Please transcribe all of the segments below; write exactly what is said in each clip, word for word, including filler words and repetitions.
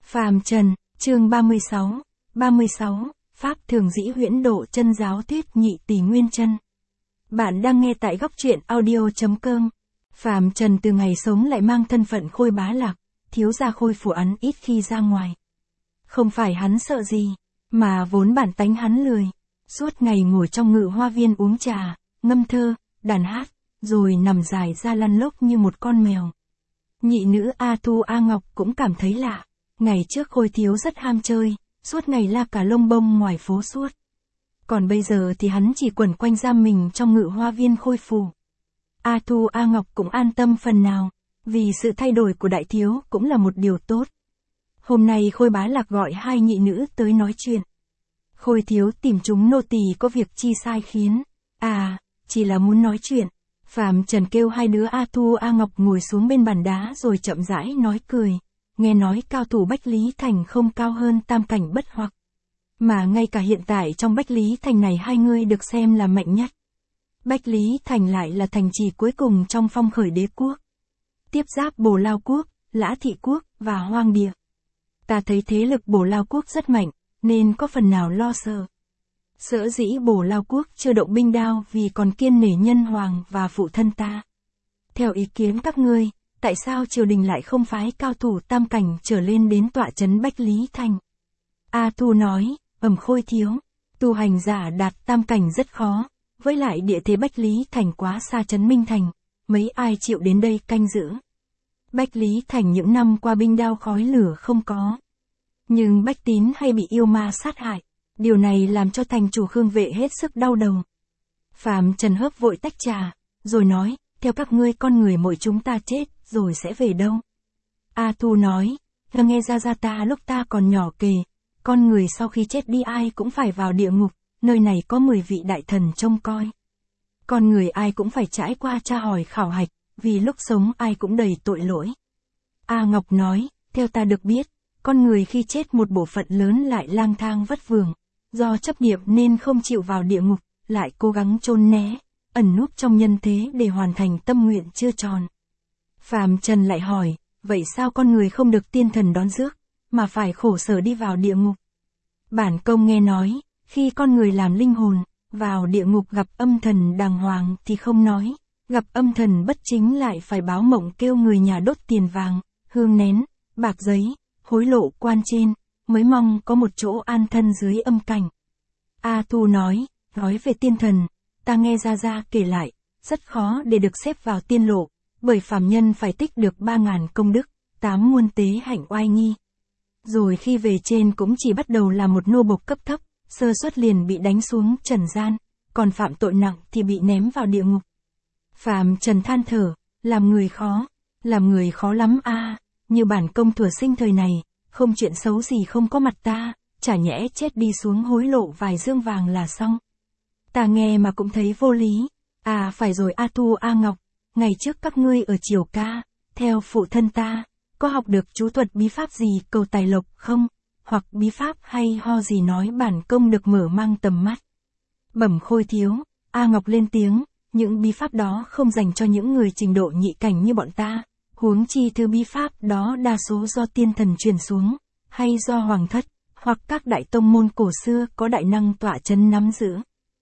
Phàm Trần, chương ba mươi sáu, ba mươi sáu, Pháp Thường Dĩ Huyễn Độ Chân Giáo Thuyết Nhị Tỷ Nguyên Chân. Bạn đang nghe tại góc truyện audio.com. Phàm Trần từ ngày sống lại mang thân phận Khôi Bá Lạc, thiếu gia Khôi phủ án ít khi ra ngoài. Không phải hắn sợ gì, mà vốn bản tánh hắn lười, suốt ngày ngồi trong ngự hoa viên uống trà, ngâm thơ, đàn hát, rồi nằm dài ra lăn lóc như một con mèo. Nhị nữ A Thu A Ngọc cũng cảm thấy lạ, ngày trước Khôi thiếu rất ham chơi, suốt ngày la cả lông bông ngoài phố suốt. Còn bây giờ thì hắn chỉ quẩn quanh giam mình trong ngự hoa viên Khôi phủ. A Thu A Ngọc cũng an tâm phần nào, vì sự thay đổi của đại thiếu cũng là một điều tốt. Hôm nay Khôi Bá Lạc gọi hai nhị nữ tới nói chuyện. Khôi thiếu tìm chúng nô tỳ có việc chi sai khiến. À, chỉ là muốn nói chuyện. Phàm Trần kêu hai đứa A Thu A Ngọc ngồi xuống bên bàn đá rồi chậm rãi nói cười. Nghe nói cao thủ Bách Lý Thành không cao hơn tam cảnh bất hoặc. Mà ngay cả hiện tại trong Bách Lý Thành này hai người được xem là mạnh nhất. Bách Lý Thành lại là thành trì cuối cùng trong phong khởi đế quốc. Tiếp giáp Bồ Lao Quốc, Lã Thị Quốc và Hoang Địa. Ta thấy thế lực Bồ Lao Quốc rất mạnh, nên có phần nào lo sợ. Sở dĩ Bồ Lao Quốc chưa động binh đao vì còn kiêng nể nhân hoàng và phụ thân ta. Theo ý kiến các ngươi, tại sao triều đình lại không phái cao thủ tam cảnh trở lên đến tọa trấn Bách Lý Thành? A Thu nói, ầm Khôi thiếu, tu hành giả đạt tam cảnh rất khó, với lại địa thế Bách Lý Thành quá xa trấn Minh Thành, mấy ai chịu đến đây canh giữ. Bách Lý Thành những năm qua binh đao khói lửa không có. Nhưng bách tín hay bị yêu ma sát hại, điều này làm cho thành chủ Khương Vệ hết sức đau đầu. Phàm Trần hớp vội tách trà, rồi nói, theo các ngươi con người mỗi chúng ta chết, rồi sẽ về đâu? A Thu nói, là nghe ra ra ta lúc ta còn nhỏ kể, con người sau khi chết đi ai cũng phải vào địa ngục, nơi này có mười vị đại thần trông coi. Con người ai cũng phải trải qua tra hỏi khảo hạch, vì lúc sống ai cũng đầy tội lỗi. A Ngọc nói, theo ta được biết, con người khi chết một bộ phận lớn lại lang thang vất vưởng, do chấp niệm nên không chịu vào địa ngục, lại cố gắng chôn né, ẩn núp trong nhân thế để hoàn thành tâm nguyện chưa tròn. Phàm Trần lại hỏi, vậy sao con người không được tiên thần đón rước, mà phải khổ sở đi vào địa ngục? Bản công nghe nói, khi con người làm linh hồn, vào địa ngục gặp âm thần đàng hoàng thì không nói, gặp âm thần bất chính lại phải báo mộng kêu người nhà đốt tiền vàng, hương nén, bạc giấy, hối lộ quan trên, mới mong có một chỗ an thân dưới âm cảnh. A Thu nói, nói về tiên thần, ta nghe Gia Gia kể lại, rất khó để được xếp vào tiên lộ, bởi phàm nhân phải tích được ba ngàn công đức, tám muôn tế hạnh oai nghi. Rồi khi về trên cũng chỉ bắt đầu là một nô bộc cấp thấp, sơ suất liền bị đánh xuống trần gian, còn phạm tội nặng thì bị ném vào địa ngục. Phàm Trần than thở, làm người khó, làm người khó lắm a, à, như bản công thuở sinh thời này, không chuyện xấu gì không có mặt ta, chả nhẽ chết đi xuống hối lộ vài dương vàng là xong. Ta nghe mà cũng thấy vô lý. À phải rồi A Thu A Ngọc, ngày trước các ngươi ở Triều Ca, theo phụ thân ta, có học được chú thuật bí pháp gì cầu tài lộc không? Hoặc bí pháp hay ho gì nói bản công được mở mang tầm mắt. Bẩm Khôi thiếu, A Ngọc lên tiếng, những bí pháp đó không dành cho những người trình độ nhị cảnh như bọn ta, huống chi thứ bí pháp đó đa số do tiên thần truyền xuống, hay do hoàng thất, hoặc các đại tông môn cổ xưa có đại năng tọa chân nắm giữ.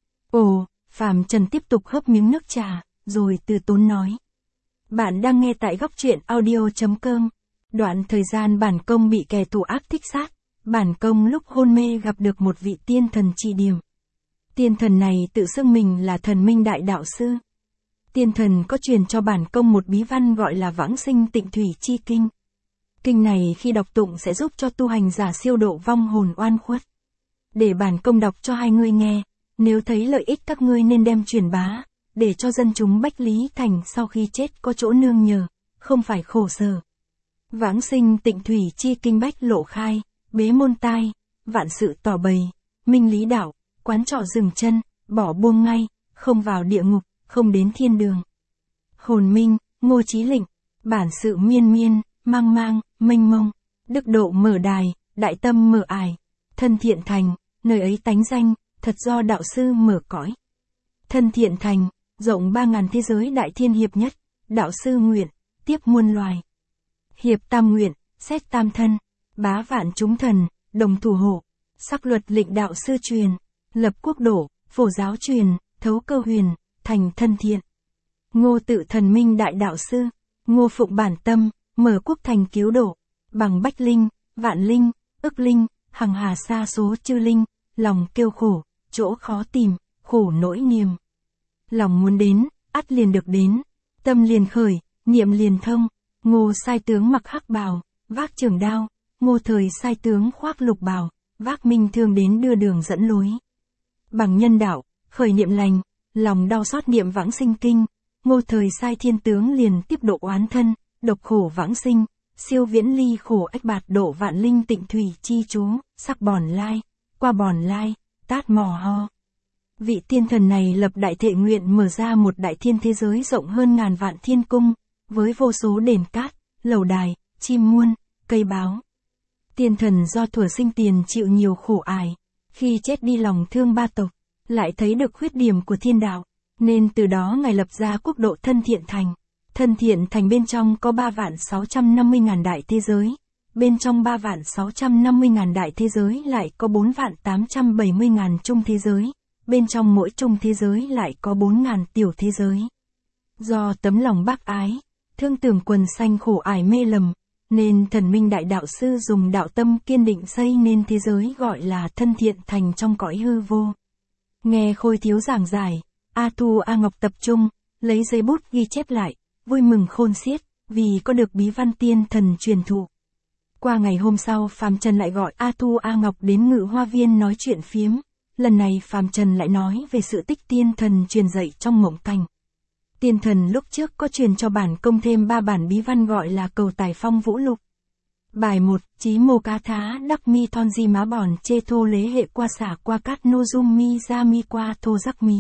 Ồ, Phàm Trần tiếp tục hớp miếng nước trà, rồi từ tốn nói. Bạn đang nghe tại góc truyện audio.com. Đoạn thời gian bản công bị kẻ thù ác thích sát, bản công lúc hôn mê gặp được một vị tiên thần chỉ điểm. Tiên thần này tự xưng mình là thần minh đại đạo sư. Tiên thần có truyền cho bản công một bí văn gọi là Vãng Sinh Tịnh Thủy Chi Kinh. Kinh này khi đọc tụng sẽ giúp cho tu hành giả siêu độ vong hồn oan khuất. Để bản công đọc cho hai ngươi nghe, nếu thấy lợi ích các ngươi nên đem truyền bá, để cho dân chúng Bách Lý Thành sau khi chết có chỗ nương nhờ, không phải khổ sở. Vãng Sinh Tịnh Thủy Chi Kinh bách lộ khai, bế môn tai, vạn sự tỏ bày, minh lý đạo, quán trọ dừng chân, bỏ buông ngay, không vào địa ngục, không đến thiên đường. Hồn minh, Ngô Chí Lĩnh, bản sự miên miên, mang mang, mênh mông, đức độ mở đài, đại tâm mở ải, thân thiện thành, nơi ấy tánh danh, thật do đạo sư mở cõi. Thân thiện thành, rộng ba ngàn thế giới đại thiên hiệp nhất, đạo sư nguyện, tiếp muôn loài. Hiệp tam nguyện, xét tam thân, bá vạn chúng thần, đồng thủ hộ, sắc luật lệnh đạo sư truyền, lập quốc độ, phổ giáo truyền, thấu cơ huyền, thành thân thiện. Ngô tự thần minh đại đạo sư, ngô phụng bản tâm, mở quốc thành cứu độ, bằng bách linh, vạn linh, ức linh, hằng hà sa số chư linh, lòng kêu khổ, chỗ khó tìm, khổ nỗi niềm. Lòng muốn đến, ắt liền được đến, tâm liền khởi, niệm liền thông, ngô sai tướng mặc hắc bào, vác trường đao, ngô thời sai tướng khoác lục bào, vác minh thương đến đưa đường dẫn lối. Bằng nhân đạo, khởi niệm lành, lòng đau xót niệm vãng sinh kinh, ngô thời sai thiên tướng liền tiếp độ oán thân, độc khổ vãng sinh, siêu viễn ly khổ ách bạt độ vạn linh tịnh thủy chi chú, sắc bòn lai, qua bòn lai, tát mò ho. Vị tiên thần này lập đại thệ nguyện mở ra một đại thiên thế giới rộng hơn ngàn vạn thiên cung, với vô số đền cát, lầu đài, chim muôn, cây báo. Tiên thần do thuở sinh tiền chịu nhiều khổ ải, khi chết đi lòng thương ba tộc, lại thấy được khuyết điểm của thiên đạo, nên từ đó ngài lập ra quốc độ thân thiện thành. Thân thiện thành bên trong có ba vạn sáu trăm năm mươi ngàn đại thế giới, bên trong ba vạn sáu trăm năm mươi ngàn đại thế giới lại có bốn vạn tám trăm bảy mươi ngàn trung thế giới, bên trong mỗi trung thế giới lại có bốn ngàn tiểu thế giới. Do tấm lòng bác ái, thương tưởng quần sanh khổ ải mê lầm, nên thần minh đại đạo sư dùng đạo tâm kiên định xây nên thế giới gọi là thân thiện thành trong cõi hư vô. Nghe Khôi Thiếu giảng giải, A Thu A Ngọc tập trung, lấy giấy bút ghi chép lại, vui mừng khôn xiết, vì có được bí văn tiên thần truyền thụ. Qua ngày hôm sau Phàm Trần lại gọi A Thu A Ngọc đến Ngự Hoa Viên nói chuyện phiếm, lần này Phàm Trần lại nói về sự tích tiên thần truyền dạy trong mộng cảnh. Tiên thần lúc trước có truyền cho bản công thêm ba bản bí văn gọi là Cầu Tài Phong Vũ Lục. Bài một, Chí Mô Cá Thá Đắc Mi Thon Di Má Bòn Chê Thô Lế Hệ Qua Xả Qua Cát Nô Dung Mi Ra Mi Qua Thô Giác Mí.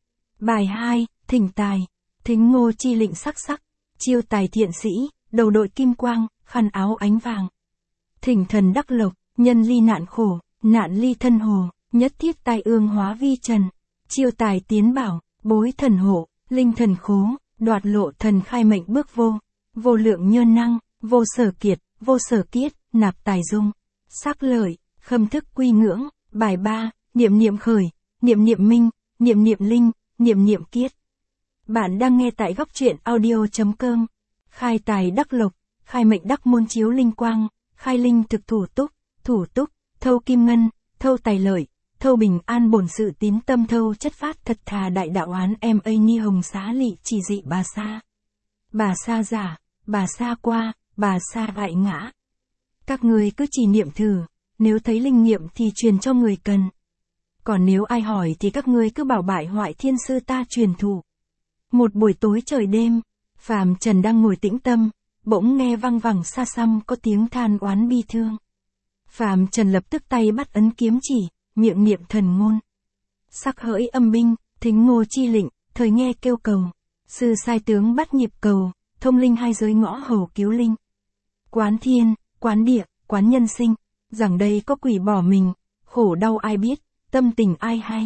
Bài hai, Thỉnh Tài, Thính Ngô Chi Lịnh Sắc Sắc, Chiêu Tài Thiện Sĩ, Đầu đội kim quang, khăn áo ánh vàng. Thỉnh Thần Đắc Lộc, Nhân ly nạn khổ, nạn ly thân hồ, nhất thiết tai ương hóa vi trần. Chiêu Tài Tiến Bảo, Bối thần hộ, linh thần khố, đoạt lộ thần khai mệnh bước vô. Vô lượng nhơn năng, vô sở kiệt, vô sở kiết, nạp tài dung. Sắc lợi, khâm thức quy ngưỡng. Bài ba, Niệm niệm khởi, niệm niệm minh, niệm niệm linh, niệm niệm kiết. Bạn đang nghe tại góc truyện audio.com. Khai tài đắc lộc, khai mệnh đắc môn chiếu linh quang, khai linh thực thủ túc, thủ túc, thâu kim ngân, thâu tài lợi, thâu bình an bổn sự tín tâm thâu chất phát thật thà đại đạo án em a ni hồng xá lị chỉ dị bà sa. Bà sa giả, bà sa qua, bà sa bại ngã. Các người cứ chỉ niệm thử, nếu thấy linh nghiệm thì truyền cho người cần. Còn nếu ai hỏi thì các ngươi cứ bảo bại hoại thiên sư ta truyền thụ. Một buổi tối trời đêm, Phàm Trần đang ngồi tĩnh tâm, bỗng nghe văng vẳng xa xăm có tiếng than oán bi thương. Phàm Trần lập tức tay bắt ấn kiếm chỉ, miệng niệm thần ngôn. Sắc hỡi âm binh, thính ngô chi lịnh, thời nghe kêu cầu. Sư sai tướng bắt nhịp cầu, thông linh hai giới ngõ hầu cứu linh. Quán thiên, quán địa, quán nhân sinh, rằng đây có quỷ bỏ mình, khổ đau ai biết, tâm tình ai hay.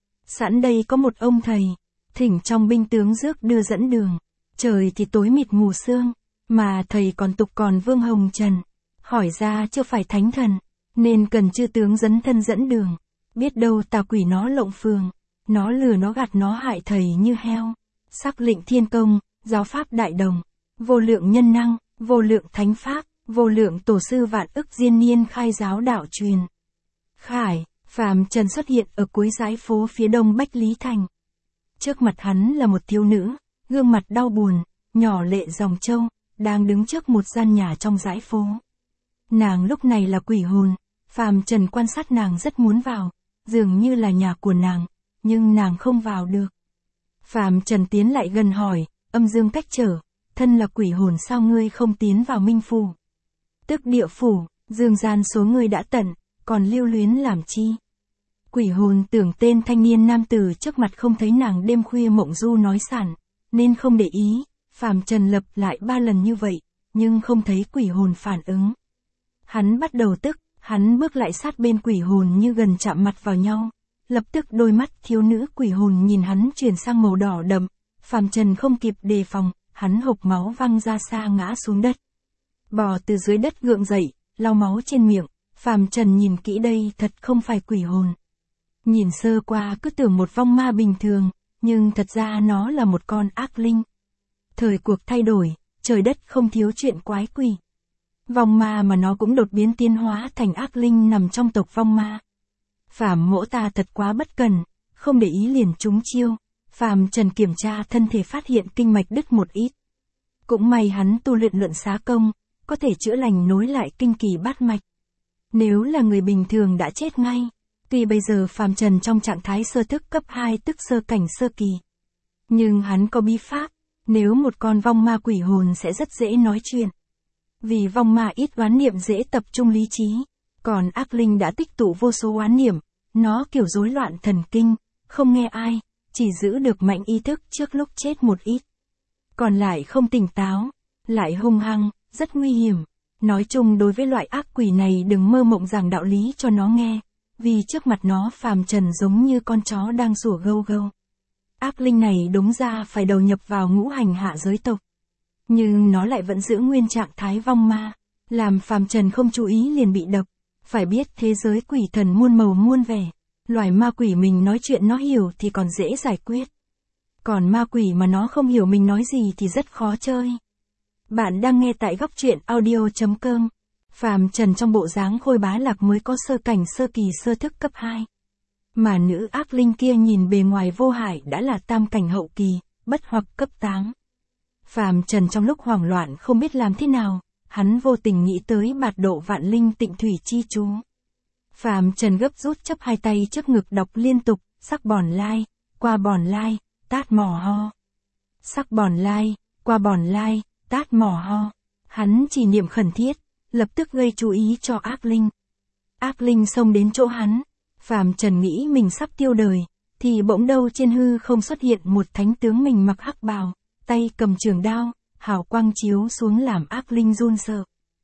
Sẵn đây có một ông thầy, thỉnh trong binh tướng rước đưa dẫn đường. Trời thì tối mịt mù sương, mà thầy còn tục còn vương hồng trần. Hỏi ra chưa phải thánh thần, nên cần chư tướng dẫn thân dẫn đường. Biết đâu tà quỷ nó lộng phường, nó lừa nó gạt nó hại thầy như heo. Sắc lệnh thiên công, giáo pháp đại đồng, vô lượng nhân năng, vô lượng thánh pháp, vô lượng tổ sư vạn ức diên niên khai giáo đạo truyền. Khải, Phàm Trần xuất hiện ở cuối dãy phố phía đông Bách Lý Thành. Trước mặt hắn là một thiếu nữ, gương mặt đau buồn, nhỏ lệ dòng châu, đang đứng trước một gian nhà trong dãy phố. Nàng lúc này là quỷ hồn, Phàm Trần quan sát nàng rất muốn vào, dường như là nhà của nàng, nhưng nàng không vào được. Phàm Trần tiến lại gần hỏi, âm dương cách trở, thân là quỷ hồn sao ngươi không tiến vào minh phủ? Tức địa phủ, dương gian số ngươi đã tận, còn lưu luyến làm chi? Quỷ hồn tưởng tên thanh niên nam tử trước mặt không thấy nàng đêm khuya mộng du nói sản, nên không để ý. Phàm Trần lập lại ba lần như vậy, nhưng không thấy quỷ hồn phản ứng. Hắn bắt đầu tức, hắn bước lại sát bên quỷ hồn như gần chạm mặt vào nhau. Lập tức đôi mắt thiếu nữ quỷ hồn nhìn hắn chuyển sang màu đỏ đậm. Phàm Trần không kịp đề phòng, hắn hộc máu văng ra xa ngã xuống đất. Bò từ dưới đất gượng dậy, lau máu trên miệng, phàm trần nhìn kỹ đây thật không phải quỷ hồn. Nhìn sơ qua cứ tưởng một vong ma bình thường, nhưng thật ra nó là một con ác linh. Thời cuộc thay đổi, trời đất không thiếu chuyện quái quỷ. Vong ma mà nó cũng đột biến tiến hóa thành ác linh nằm trong tộc vong ma. Phàm mỗ ta thật quá bất cần, không để ý liền trúng chiêu. Phàm trần kiểm tra thân thể phát hiện kinh mạch đứt một ít. Cũng may hắn tu luyện luận xá công, có thể chữa lành nối lại kinh kỳ bát mạch. Nếu là người bình thường đã chết ngay. Tuy bây giờ phàm trần trong trạng thái sơ thức cấp hai tức sơ cảnh sơ kỳ. Nhưng hắn có bí pháp, nếu một con vong ma quỷ hồn sẽ rất dễ nói chuyện. Vì vong ma ít oán niệm dễ tập trung lý trí, còn ác linh đã tích tụ vô số oán niệm, nó kiểu rối loạn thần kinh, không nghe ai, chỉ giữ được mạnh ý thức trước lúc chết một ít. Còn lại không tỉnh táo, lại hung hăng, rất nguy hiểm. Nói chung đối với loại ác quỷ này đừng mơ mộng giảng đạo lý cho nó nghe, vì trước mặt nó phàm trần giống như con chó đang sủa gâu gâu. Ác linh này đúng ra phải đầu nhập vào ngũ hành hạ giới tộc. Nhưng nó lại vẫn giữ nguyên trạng thái vong ma, làm phàm trần không chú ý liền bị độc. Phải biết thế giới quỷ thần muôn màu muôn vẻ, loài ma quỷ mình nói chuyện nó hiểu thì còn dễ giải quyết. Còn ma quỷ mà nó không hiểu mình nói gì thì rất khó chơi. Bạn đang nghe tại góc truyện audio chấm com. Phàm trần trong bộ dáng khôi bá lạc mới có sơ cảnh sơ kỳ sơ thức cấp hai. Mà nữ ác linh kia nhìn bề ngoài vô hại đã là tam cảnh hậu kỳ, bất hoặc cấp tám. Phàm trần trong lúc hoảng loạn không biết làm thế nào, hắn vô tình nghĩ tới bạt độ vạn linh tịnh thủy chi chú. Phàm trần gấp rút chấp hai tay trước ngực đọc liên tục, sắc bòn lai, qua bòn lai, tát mỏ ho. Sắc bòn lai, qua bòn lai, tát mỏ ho. Hắn chỉ niệm khẩn thiết, lập tức gây chú ý cho ác linh. Ác linh xông đến chỗ hắn, phàm trần nghĩ mình sắp tiêu đời, thì bỗng đâu trên hư không xuất hiện một thánh tướng mình mặc hắc bào, tay cầm trường đao, hào quang chiếu xuống làm ác linh run sợ.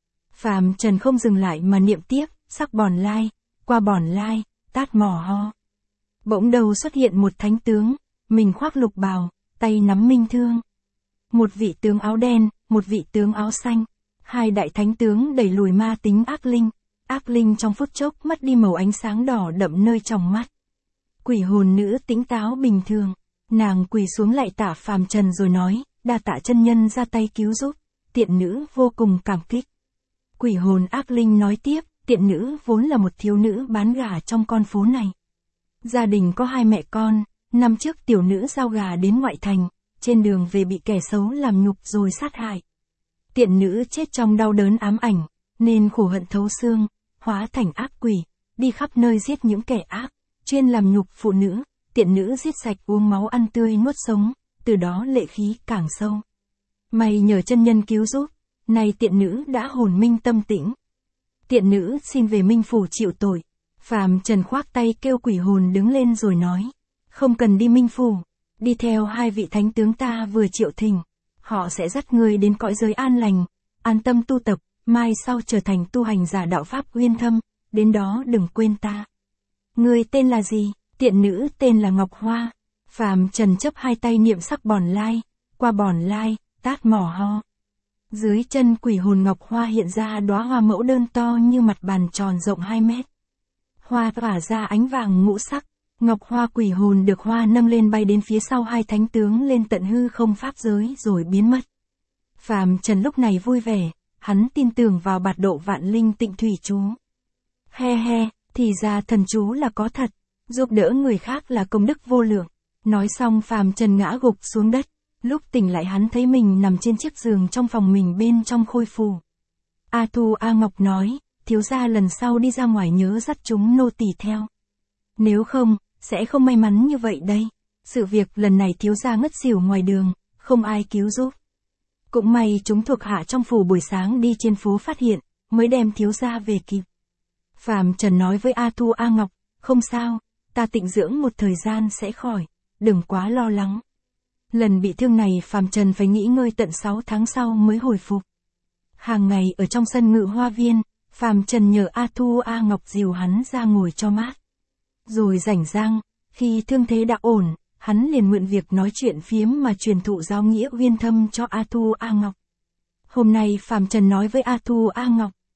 Phàm trần không dừng lại mà niệm tiếp, sắc bòn lai, qua bòn lai, tát mỏ ho. Bỗng đầu xuất hiện một thánh tướng, mình khoác lục bào, tay nắm minh thương. Một vị tướng áo đen, một vị tướng áo xanh. Hai đại thánh tướng đẩy lùi ma tính ác linh. Ác linh trong phút chốc mất đi màu ánh sáng đỏ đậm nơi trong mắt. Quỷ hồn nữ tĩnh táo bình thường. Nàng quỳ xuống lạy tạ phàm trần rồi nói, đa tạ chân nhân ra tay cứu giúp. Tiện nữ vô cùng cảm kích. Quỷ hồn ác linh nói tiếp, tiện nữ vốn là một thiếu nữ bán gà trong con phố này. Gia đình có hai mẹ con, năm trước tiểu nữ giao gà đến ngoại thành, trên đường về bị kẻ xấu làm nhục rồi sát hại. Tiện nữ chết trong đau đớn ám ảnh, nên khổ hận thấu xương, hóa thành ác quỷ, đi khắp nơi giết những kẻ ác, chuyên làm nhục phụ nữ, tiện nữ giết sạch uống máu ăn tươi nuốt sống, từ đó lệ khí càng sâu. May nhờ chân nhân cứu giúp, nay tiện nữ đã hồn minh tâm tĩnh. Tiện nữ xin về minh phủ chịu tội. Phàm trần khoác tay kêu quỷ hồn đứng lên rồi nói, không cần đi minh phủ, đi theo hai vị thánh tướng ta vừa triệu thỉnh. Họ sẽ dắt người đến cõi giới an lành, an tâm tu tập, mai sau trở thành tu hành giả đạo pháp uyên thâm, đến đó đừng quên ta. Người tên là gì? Tiện nữ tên là Ngọc Hoa. Phàm trần chấp hai tay niệm sắc bòn lai, qua bòn lai, tát mỏ ho. Dưới chân quỷ hồn Ngọc Hoa hiện ra đóa hoa mẫu đơn to như mặt bàn tròn rộng hai mét. Hoa tỏa ra ánh vàng ngũ sắc. Ngọc Hoa quỷ hồn được hoa nâng lên bay đến phía sau hai thánh tướng lên tận hư không pháp giới rồi biến mất. Phàm trần lúc này vui vẻ, hắn tin tưởng vào bạt độ vạn linh tịnh thủy chú. He he, thì ra thần chú là có thật, giúp đỡ người khác là công đức vô lượng. Nói xong phàm trần ngã gục xuống đất, lúc tỉnh lại hắn thấy mình nằm trên chiếc giường trong phòng mình bên trong khôi phù. A Thu A Ngọc nói, thiếu gia lần sau đi ra ngoài nhớ dắt chúng nô tỳ theo. Nếu không, sẽ không may mắn như vậy đây. Sự việc lần này thiếu gia ngất xỉu ngoài đường, không ai cứu giúp. Cũng may chúng thuộc hạ trong phủ buổi sáng đi trên phố phát hiện, mới đem thiếu gia về kịp. Phàm Trần nói với A Thu A Ngọc, không sao, ta tịnh dưỡng một thời gian sẽ khỏi, đừng quá lo lắng. Lần bị thương này Phàm Trần phải nghỉ ngơi tận sáu tháng sau mới hồi phục. Hàng ngày ở trong sân Ngự Hoa Viên, Phàm Trần nhờ A Thu A Ngọc dìu hắn ra ngồi cho mát. Rồi rảnh rang, khi thương thế đã ổn, hắn liền mượn việc nói chuyện phiếm mà truyền thụ giáo nghĩa uyên thâm cho A Thu A Ngọc. Hôm nay Phàm Trần nói với A Thu A Ngọc,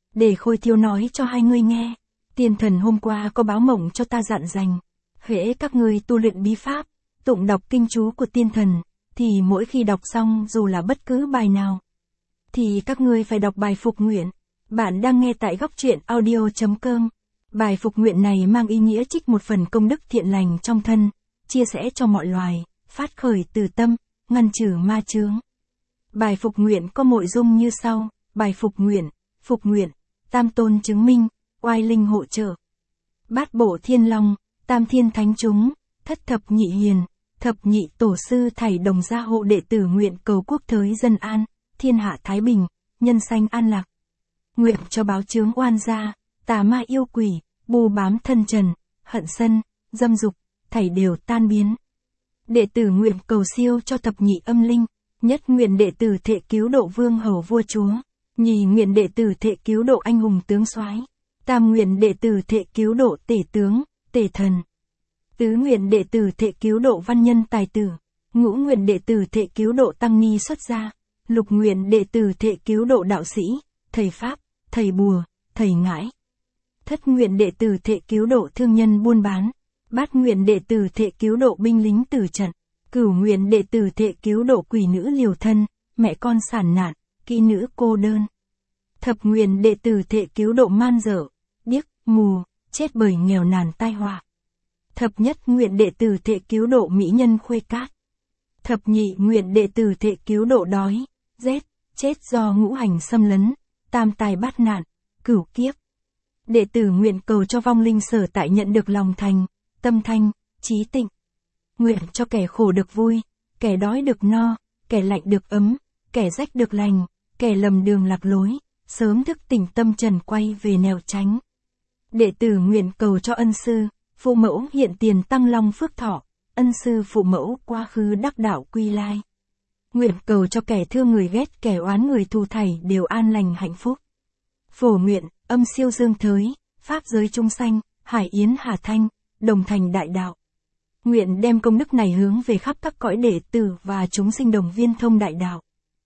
Để Khôi Thiếu nói cho hai ngươi nghe. Tiên thần hôm qua có báo mộng cho ta dặn dành. Hễ các ngươi tu luyện bí pháp, tụng đọc kinh chú của tiên thần, thì mỗi khi đọc xong dù là bất cứ bài nào, thì các ngươi phải đọc bài phục nguyện. Bạn đang nghe tại góc truyện audio.com. Bài phục nguyện này mang ý nghĩa trích một phần công đức thiện lành trong thân, chia sẻ cho mọi loài, phát khởi từ tâm, ngăn trừ ma chướng. Bài phục nguyện có nội dung như sau. Bài phục nguyện, phục nguyện, tam tôn chứng minh, oai linh hộ trợ. Bát bộ thiên long, tam thiên thánh chúng, thất thập nhị hiền, thập nhị tổ sư thảy đồng gia hộ đệ tử nguyện cầu quốc thới dân an, thiên hạ thái bình, nhân sanh an lạc. Nguyện cho báo chướng oan gia, tà ma yêu quỷ, bù bám thân trần, hận sân, dâm dục, thảy đều tan biến. Đệ tử nguyện cầu siêu cho thập nhị âm linh. Nhất nguyện đệ tử thệ cứu độ vương hầu vua chúa. Nhì nguyện đệ tử thệ cứu độ anh hùng tướng soái. Tam nguyện đệ tử thệ cứu độ tể tướng, tể thần. Tứ nguyện đệ tử thệ cứu độ văn nhân tài tử. Ngũ nguyện đệ tử thệ cứu độ tăng ni xuất gia. Lục nguyện đệ tử thệ cứu độ đạo sĩ, thầy pháp, thầy bùa, thầy ngãi. Thất nguyện đệ tử thệ cứu độ thương nhân buôn bán. Bát nguyện đệ tử thệ cứu độ binh lính tử trận. Cửu nguyện đệ tử thệ cứu độ quỷ nữ liều thân, mẹ con sản nạn, kỹ nữ cô đơn. Thập nguyện đệ tử thệ cứu độ man dở, điếc, mù, chết bởi nghèo nàn tai họa. Thập nhất nguyện đệ tử thệ cứu độ mỹ nhân khuê cát. Thập nhị nguyện đệ tử thệ cứu độ đói, rét, chết do ngũ hành xâm lấn, tam tài bát nạn, cửu kiếp. Đệ tử nguyện cầu cho vong linh sở tại nhận được lòng thành, tâm thanh, trí tịnh. Nguyện cho kẻ khổ được vui, kẻ đói được no, kẻ lạnh được ấm, kẻ rách được lành, kẻ lầm đường lạc lối, sớm thức tỉnh tâm trần quay về nẻo chánh. Đệ tử nguyện cầu cho ân sư, phụ mẫu hiện tiền tăng long phước thọ, ân sư phụ mẫu quá khứ đắc đạo quy lai. Nguyện cầu cho kẻ thương người ghét kẻ oán người thù thảy đều an lành hạnh phúc. Phổ nguyện, âm siêu dương thới, pháp giới chúng sanh, hải yến hà thanh, đồng thành đại đạo. Nguyện đem công đức này hướng về khắp các cõi đệ tử và chúng sinh đồng viên thông đại đạo.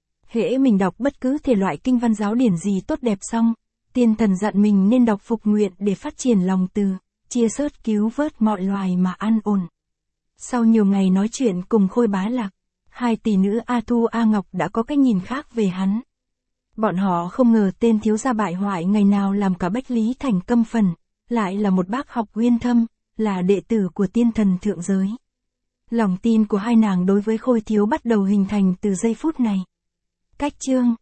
Hễ mình đọc bất cứ thể loại kinh văn giáo điển gì tốt đẹp xong, tiên thần dặn mình nên đọc phục nguyện để phát triển lòng từ, chia sớt cứu vớt mọi loài mà an ổn. Sau nhiều ngày nói chuyện cùng Khôi Bá Lạc, hai tỷ nữ A Thu A Ngọc đã có cách nhìn khác về hắn. Bọn họ không ngờ tên thiếu gia bại hoại ngày nào làm cả Bách Lý Thành căm phần, lại là một bác học uyên thâm, là đệ tử của tiên thần thượng giới. Lòng tin của hai nàng đối với Khôi Thiếu bắt đầu hình thành từ giây phút này. Cách chương